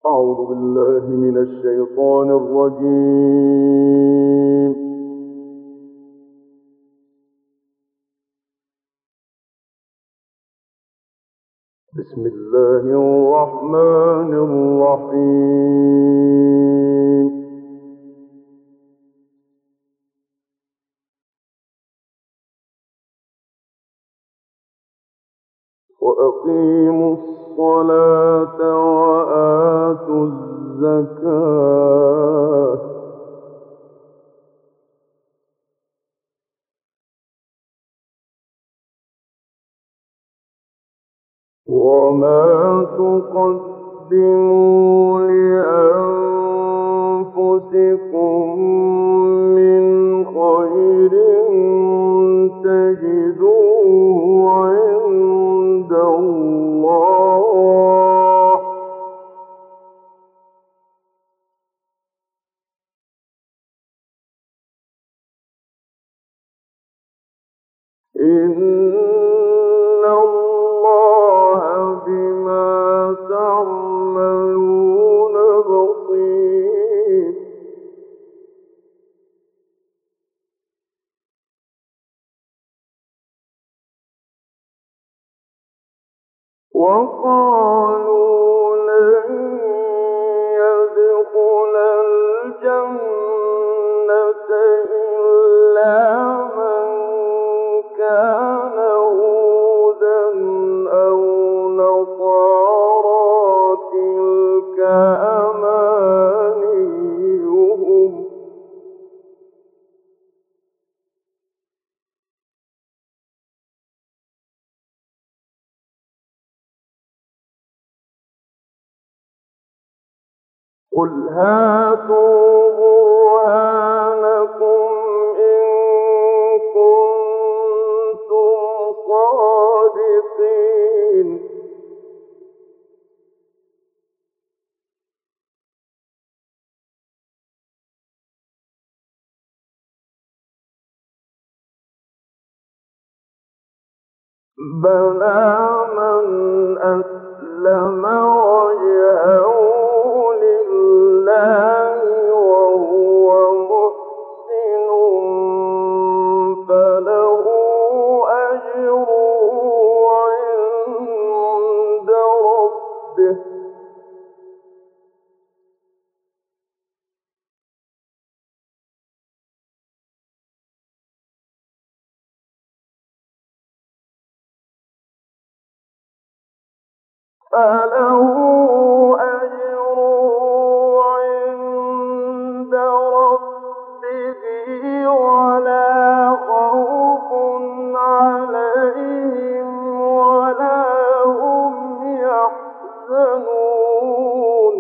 أعوذ بالله من الشيطان الرجيم. بسم الله الرحمن الرحيم. وأقيموا الصلاة وآتوا الزكاة وما تقدموا لأنفسكم من خير تجدوه عند الله إن الله بما تعملون بصير. وقالوا لن يدخل الجنة إلا من كان هودا أو نصارى تلك أمانيهم قل هاتوا برهانكم إن كنتم صادقين. بلى من أسلم وجهه لله وهو محسن فله أجره عند ربه عند ربه ولا خوف عليهم ولا هم يحزنون.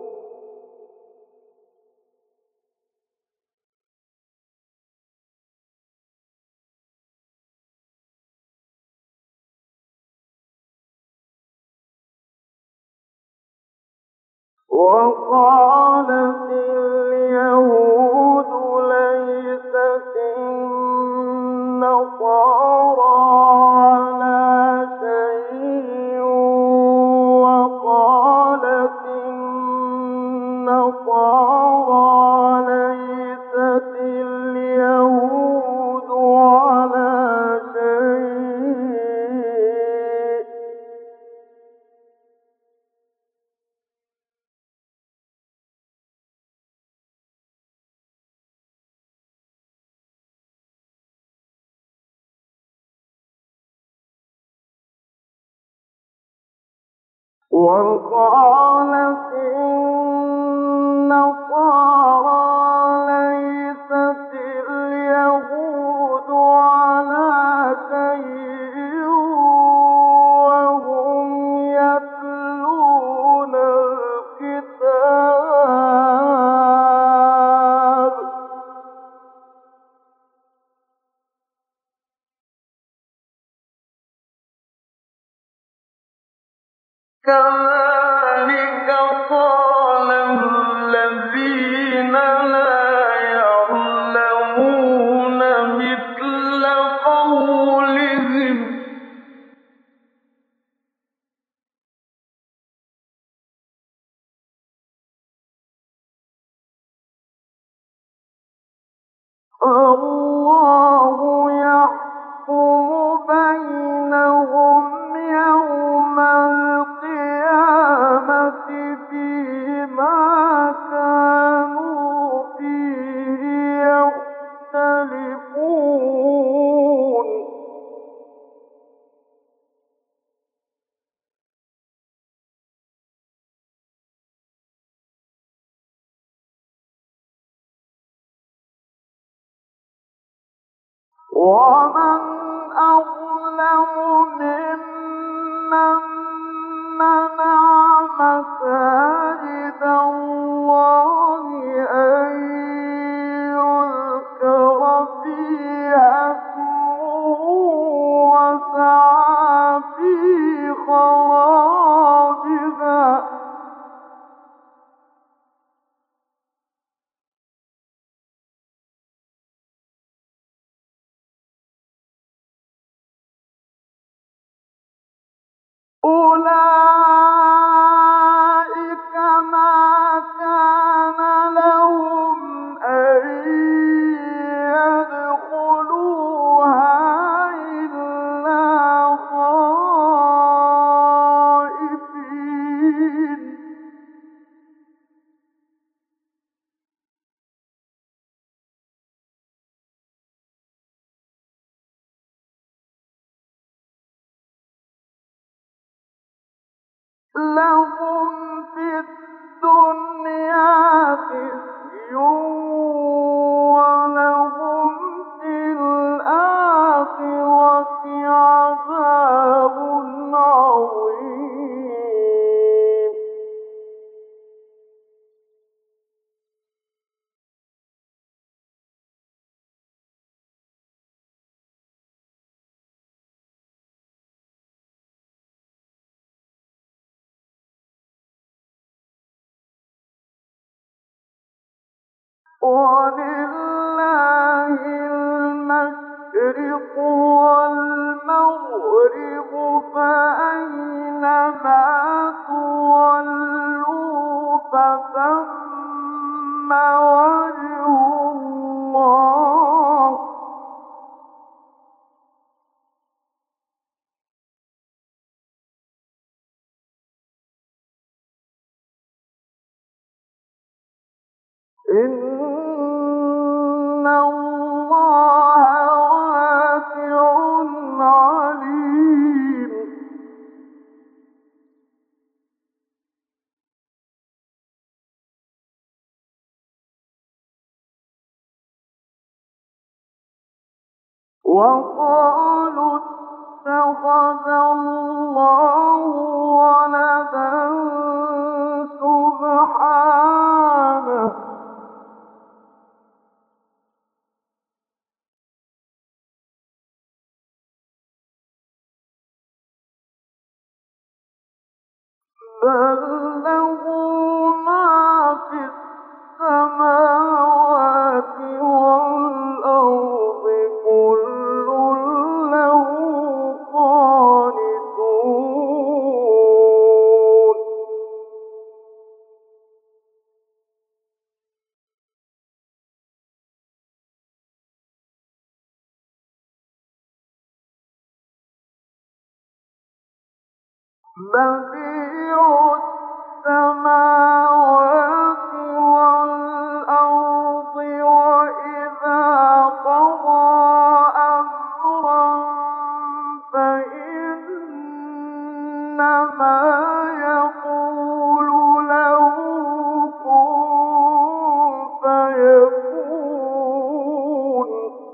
وقالت اليهود ليست النصارى على شيء وقالت النصارى ليست اليهود على شيء وقالت النصارى ليست اليهود على شيء وهم يتلون الكتاب كذلك قال الذين لا يعلمون مثل قولهم الله يحكم بينهم يوم القيامة فيما كانوا فيه يختلفون ومن أظلم ممن منع مساجد الله أن يذكر فيها اسمه وسعى في خرابها أولئك ما كان لهم أن يدخلوها إلا خائفين لهم في الدنيا خزي ولهم في الآخرة عذاب عظيم ولله المشرق والمغرب فأينما تولوا فثم وجه الله إن الله واسع عليم وقالوا اتخذ الله ولدا سبحانه بل له ما في السماوات والأرض كل له قانتون بديع السماوات والأرض وإذا قضى أمرا فإنما يقول له كن فيكون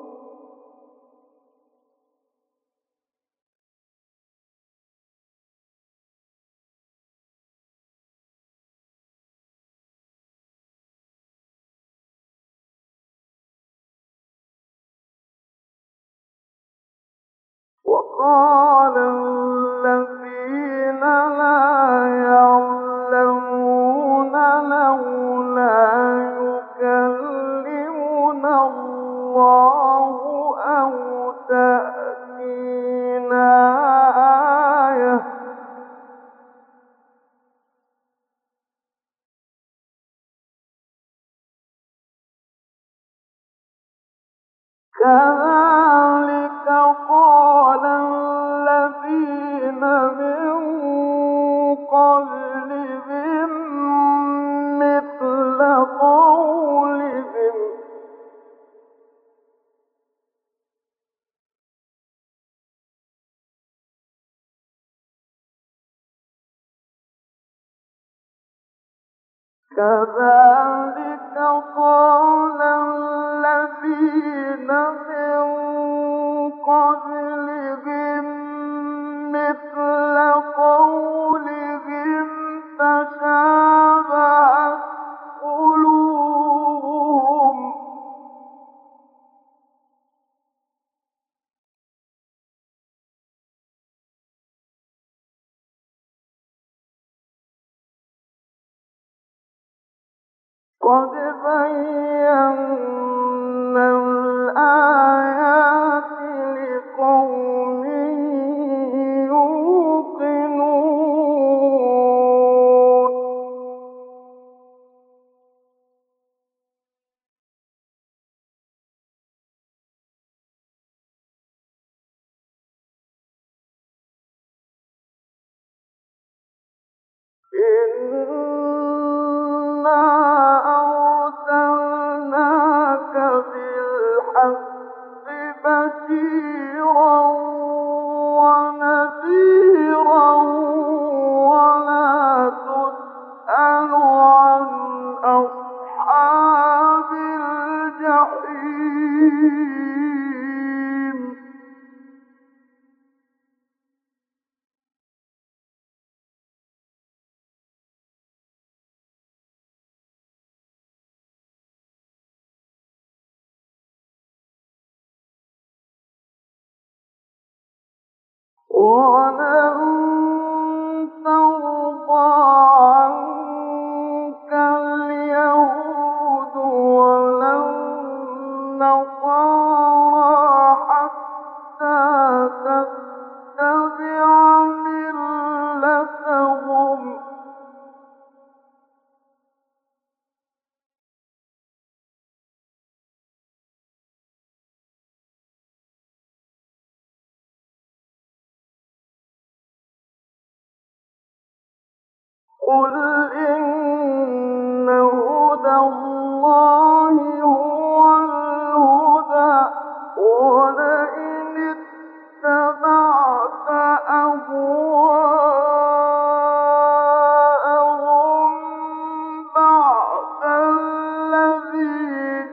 وقال الذين لا يعلمون لولا يكلمنا الله أو تأتينا آية قال الذين من قبلهم مثل قولهم كذلك قال الذين من قبلهم مثل قولهم تشابهت قلوبهم قد بينا الآيات لقوم يوقنون إنا أرسلناك بالحق بشيرا ونذيرا ولا تسأل عن أصحاب الجحيم ولن ترضى عنك اليهود ولا النصارى حتى تتبع ملتهم قل إن هدى الله هو الهدى ولئن اتبعت أهواءهم بعد الذي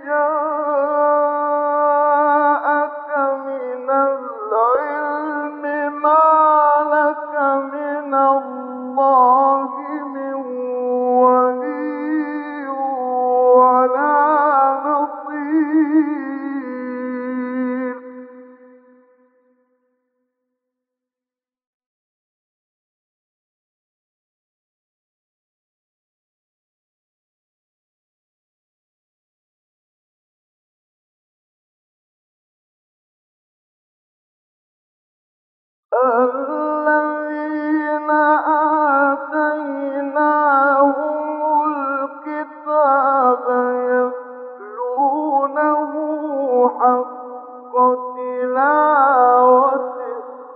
جاءك من العلم ما لك من الله من ولي ولا نصير الذين آتيناهم الكتاب يتلونه حق تلاوته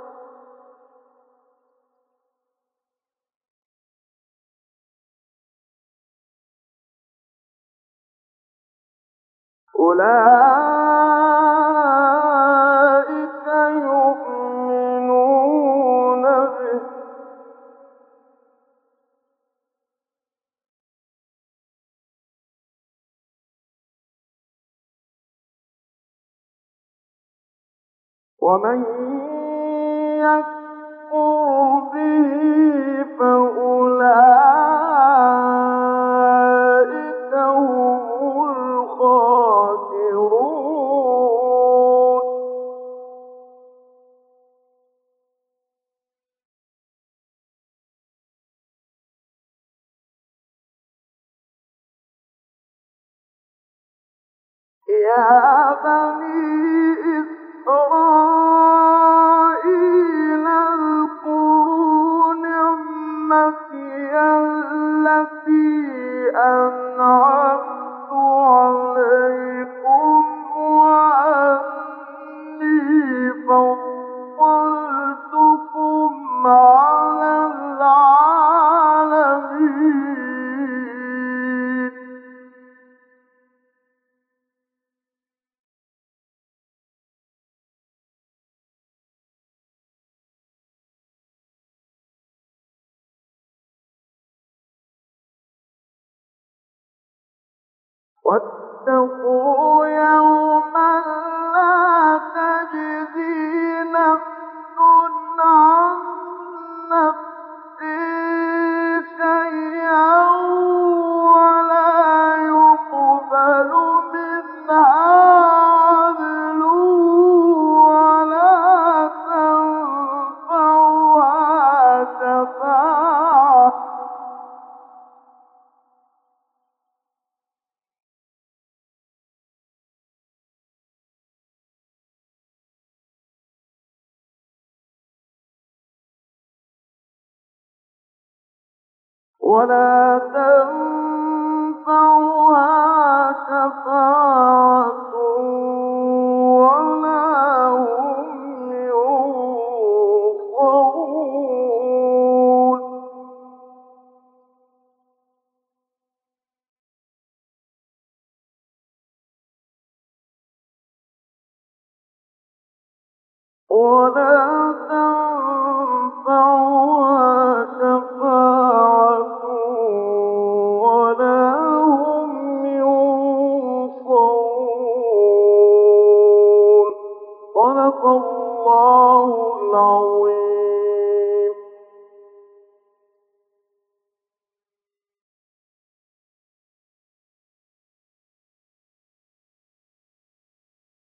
أولئك يؤمنون به ومن يكفر به فأولئك هم الخاسرون يا بني إسرائيل اذكروا نعمتي التي أنعمت عليكم وأني فضلتكم واتقوا يوما لا تجزي نفس عن نفس شيئا ولا يقبل منها عدل ولا تنفعها شفاعة ولا تنفعها شفاعة ولا هم ينصرون ولا